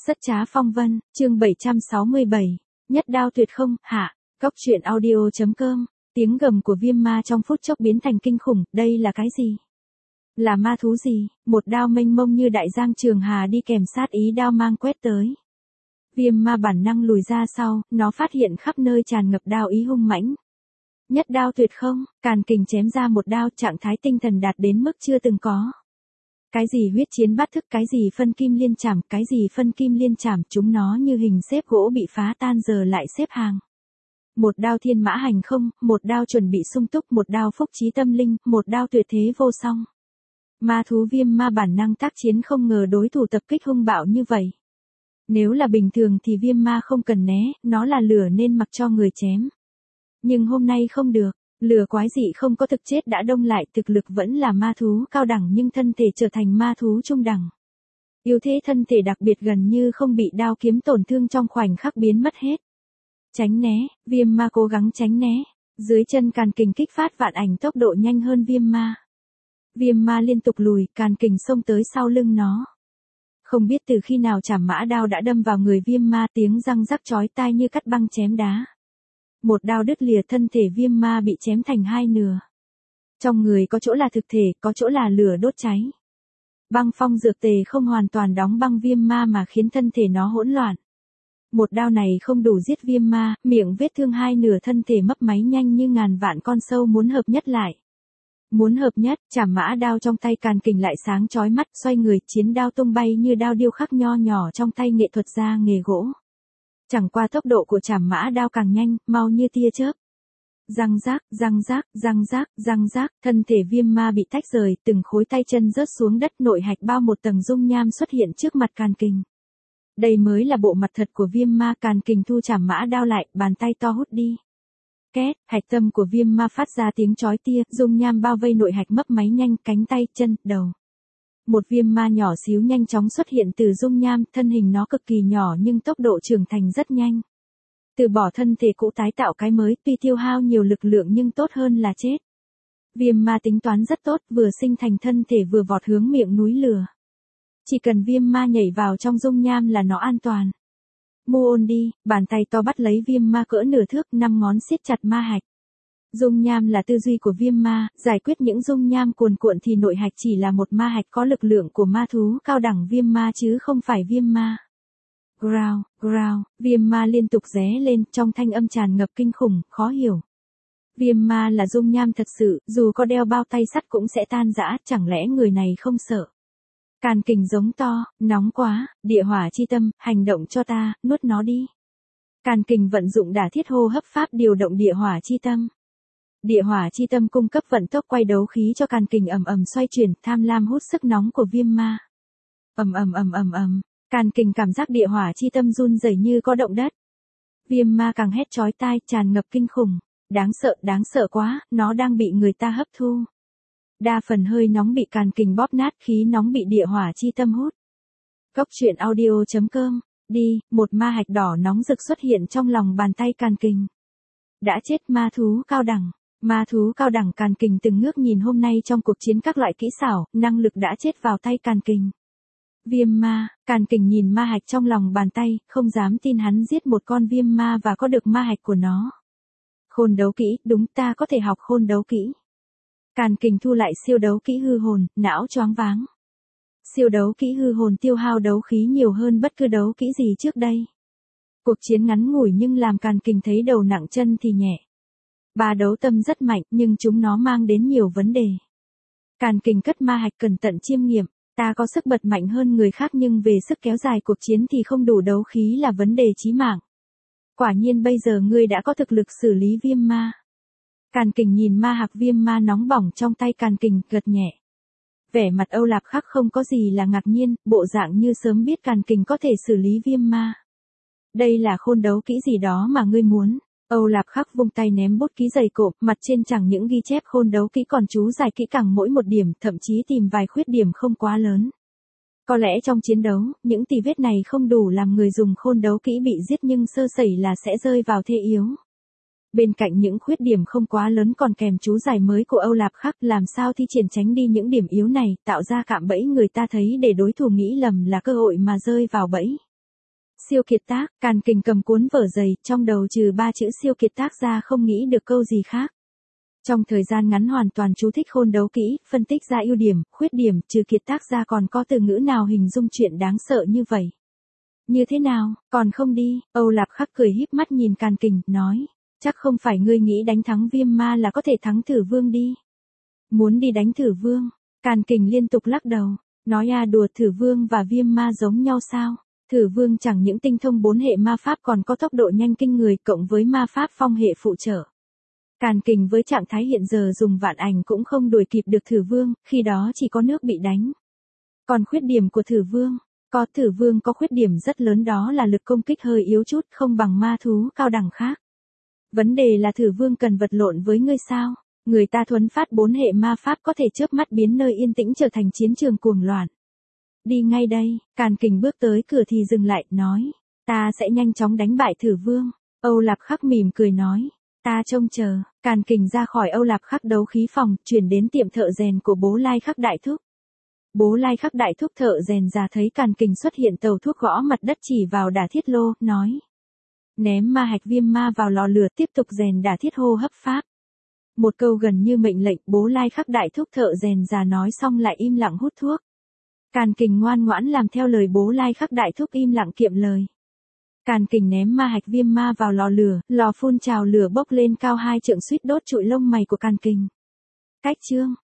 Rất trá phong vân, chương 767. Nhất đao tuyệt không, hạ. Cốc truyện audio.com. Tiếng gầm của viêm ma trong phút chốc biến thành kinh khủng, đây là cái gì? Là ma thú gì? Một đao mênh mông như đại giang trường hà đi kèm sát ý đao mang quét tới. Viêm ma bản năng lùi ra sau, nó phát hiện khắp nơi tràn ngập đao ý hung mãnh. Nhất đao tuyệt không, càn kình chém ra một đao, trạng thái tinh thần đạt đến mức chưa từng có. Cái gì huyết chiến bát thức, cái gì phân kim liên chảm, cái gì phân kim liên chảm, chúng nó như hình xếp gỗ bị phá tan giờ lại xếp hàng. Một đao thiên mã hành không, một đao chuẩn bị sung túc, một đao phúc trí tâm linh, một đao tuyệt thế vô song. Ma thú viêm ma bản năng tác chiến, không ngờ đối thủ tập kích hung bạo như vậy. Nếu là bình thường thì viêm ma không cần né, nó là lửa nên mặc cho người chém. Nhưng hôm nay không được. Lửa quái dị không có thực chất đã đông lại, thực lực vẫn là ma thú cao đẳng nhưng thân thể trở thành ma thú trung đẳng. Yếu thế thân thể đặc biệt gần như không bị đao kiếm tổn thương trong khoảnh khắc biến mất hết. Tránh né, viêm ma cố gắng tránh né. Dưới chân càn kình kích phát vạn ảnh tốc độ nhanh hơn viêm ma. Viêm ma liên tục lùi, càn kình xông tới sau lưng nó. Không biết từ khi nào chảm mã đao đã đâm vào người viêm ma, tiếng răng rắc chói tai như cắt băng chém đá. Một đao đứt lìa, thân thể viêm ma bị chém thành hai nửa. Trong người có chỗ là thực thể, có chỗ là lửa đốt cháy. Băng phong dược tề không hoàn toàn đóng băng viêm ma mà khiến thân thể nó hỗn loạn. Một đao này không đủ giết viêm ma, miệng vết thương hai nửa, thân thể mấp máy nhanh như ngàn vạn con sâu muốn hợp nhất lại. Muốn hợp nhất, chảm mã đao trong tay càn kình lại sáng chói mắt, xoay người, chiến đao tung bay như đao điêu khắc nho nhỏ trong tay nghệ thuật gia nghề gỗ. Chẳng qua tốc độ của chảm mã đao càng nhanh, mau như tia chớp. Răng rác, răng rác, răng rác, răng rác, thân thể viêm ma bị tách rời, từng khối tay chân rớt xuống đất, nội hạch bao một tầng dung nham xuất hiện trước mặt càn kình. Đây mới là bộ mặt thật của viêm ma. Càn kình thu chảm mã đao lại, bàn tay to hút đi. Két, hạch tâm của viêm ma phát ra tiếng chói tia, dung nham bao vây nội hạch mấp máy nhanh, cánh tay, chân, đầu. Một viêm ma nhỏ xíu nhanh chóng xuất hiện từ dung nham, thân hình nó cực kỳ nhỏ nhưng tốc độ trưởng thành rất nhanh. Từ bỏ thân thể cũ tái tạo cái mới, tuy tiêu hao nhiều lực lượng nhưng tốt hơn là chết. Viêm ma tính toán rất tốt, vừa sinh thành thân thể vừa vọt hướng miệng núi lửa. Chỉ cần viêm ma nhảy vào trong dung nham là nó an toàn. Muôn đi, bàn tay to bắt lấy viêm ma cỡ nửa thước, 5 ngón siết chặt ma hạch. Dung nham là tư duy của viêm ma, giải quyết những dung nham cuồn cuộn thì nội hạch chỉ là một ma hạch có lực lượng của ma thú cao đẳng viêm ma chứ không phải viêm ma. Growl, growl, viêm ma liên tục ré lên, trong thanh âm tràn ngập kinh khủng, khó hiểu. Viêm ma là dung nham thật sự, dù có đeo bao tay sắt cũng sẽ tan rã, chẳng lẽ người này không sợ. Càn kình giống to, nóng quá, địa hỏa chi tâm, hành động cho ta, nuốt nó đi. Càn kình vận dụng đả thiết hô hấp pháp điều động địa hỏa chi tâm. Địa hỏa chi tâm cung cấp vận tốc quay đấu khí cho càn kình ầm ầm xoay chuyển, tham lam hút sức nóng của viêm ma. Ầm ầm ầm ầm ầm, càn kình cảm giác địa hỏa chi tâm run rẩy như có động đất. Viêm ma càng hét chói tai, tràn ngập kinh khủng. Đáng sợ quá, nó đang bị người ta hấp thu. Đa phần hơi nóng bị càn kình bóp nát, khí nóng bị địa hỏa chi tâm hút. Cốc truyện audio.com. Đi, một ma hạch đỏ nóng rực xuất hiện trong lòng bàn tay càn kình. Đã chết ma thú cao đẳng. Ma thú cao đẳng. Càn kình từng ngước nhìn hôm nay trong cuộc chiến các loại kỹ xảo, năng lực đã chết vào tay càn kình. Viêm ma, càn kình nhìn ma hạch trong lòng bàn tay, không dám tin hắn giết một con viêm ma và có được ma hạch của nó. Khôn đấu kỹ, đúng, ta có thể học khôn đấu kỹ. Càn kình thu lại siêu đấu kỹ hư hồn, não choáng váng. Siêu đấu kỹ hư hồn tiêu hao đấu khí nhiều hơn bất cứ đấu kỹ gì trước đây. Cuộc chiến ngắn ngủi nhưng làm càn kình thấy đầu nặng chân thì nhẹ. Ba đấu tâm rất mạnh nhưng chúng nó mang đến nhiều vấn đề. Càn kình cất ma hạch cẩn thận chiêm nghiệm, ta có sức bật mạnh hơn người khác nhưng về sức kéo dài cuộc chiến thì không đủ đấu khí là vấn đề chí mạng. Quả nhiên bây giờ ngươi đã có thực lực xử lý viêm ma. Càn kình nhìn ma hạc viêm ma nóng bỏng trong tay càn kình, gật nhẹ. Vẻ mặt Âu Lạp Khắc không có gì là ngạc nhiên, bộ dạng như sớm biết càn kình có thể xử lý viêm ma. Đây là khôn đấu kỹ gì đó mà ngươi muốn. Âu Lạp Khắc vung tay ném bút ký dày cộm, mặt trên chẳng những ghi chép khôn đấu kỹ còn chú giải kỹ càng mỗi một điểm, thậm chí tìm vài khuyết điểm không quá lớn. Có lẽ trong chiến đấu, những tì vết này không đủ làm người dùng khôn đấu kỹ bị giết nhưng sơ sẩy là sẽ rơi vào thế yếu. Bên cạnh những khuyết điểm không quá lớn còn kèm chú giải mới của Âu Lạp Khắc, làm sao thi triển tránh đi những điểm yếu này, tạo ra cạm bẫy người ta thấy để đối thủ nghĩ lầm là cơ hội mà rơi vào bẫy. Siêu kiệt tác, Càn Kình cầm cuốn vở dày, trong đầu trừ 3 chữ siêu kiệt tác ra không nghĩ được câu gì khác. Trong thời gian ngắn hoàn toàn chú thích khôn đấu kỹ, phân tích ra ưu điểm, khuyết điểm, trừ kiệt tác ra còn có từ ngữ nào hình dung chuyện đáng sợ như vậy. Như thế nào, còn không đi, Âu Lạp Khắc cười híp mắt nhìn Càn Kình, nói, chắc không phải ngươi nghĩ đánh thắng Viêm Ma là có thể thắng Thử Vương đi. Muốn đi đánh Thử Vương, Càn Kình liên tục lắc đầu, nói đùa, Thử Vương và Viêm Ma giống nhau sao? Thử Vương chẳng những tinh thông 4 hệ ma pháp còn có tốc độ nhanh kinh người cộng với ma pháp phong hệ phụ trợ. Càn Kình với trạng thái hiện giờ dùng vạn ảnh cũng không đuổi kịp được Thử Vương, khi đó chỉ có nước bị đánh. Còn khuyết điểm của Thử Vương, Thử Vương có khuyết điểm rất lớn, đó là lực công kích hơi yếu chút, không bằng ma thú cao đẳng khác. Vấn đề là Thử Vương cần vật lộn với ngươi sao? Người ta thuấn phát 4 hệ ma pháp có thể chớp mắt biến nơi yên tĩnh trở thành chiến trường cuồng loạn. Đi ngay đây, Càn Kình bước tới cửa thì dừng lại, nói, ta sẽ nhanh chóng đánh bại Thử Vương. Âu Lạp Khắc mỉm cười nói, ta trông chờ. Càn Kình ra khỏi Âu Lạp Khắc đấu khí phòng, chuyển đến tiệm thợ rèn của Bố Lai Khắc đại thúc. Bố Lai Khắc đại thúc thợ rèn già thấy Càn Kình xuất hiện tàu thuốc gõ mặt đất chỉ vào đả thiết lô, nói, ném ma hạch viêm ma vào lò lửa, tiếp tục rèn đả thiết hô hấp pháp. Một câu gần như mệnh lệnh, Bố Lai Khắc đại thúc thợ rèn già nói xong lại im lặng hút thuốc. Càn Kình ngoan ngoãn làm theo lời Bố Lai Khắc đại thúc, im lặng kiệm lời. Càn Kình ném ma hạch viêm ma vào lò lửa, lò phun trào lửa bốc lên cao 2 trượng suýt đốt trụi lông mày của Càn Kình. Cách chương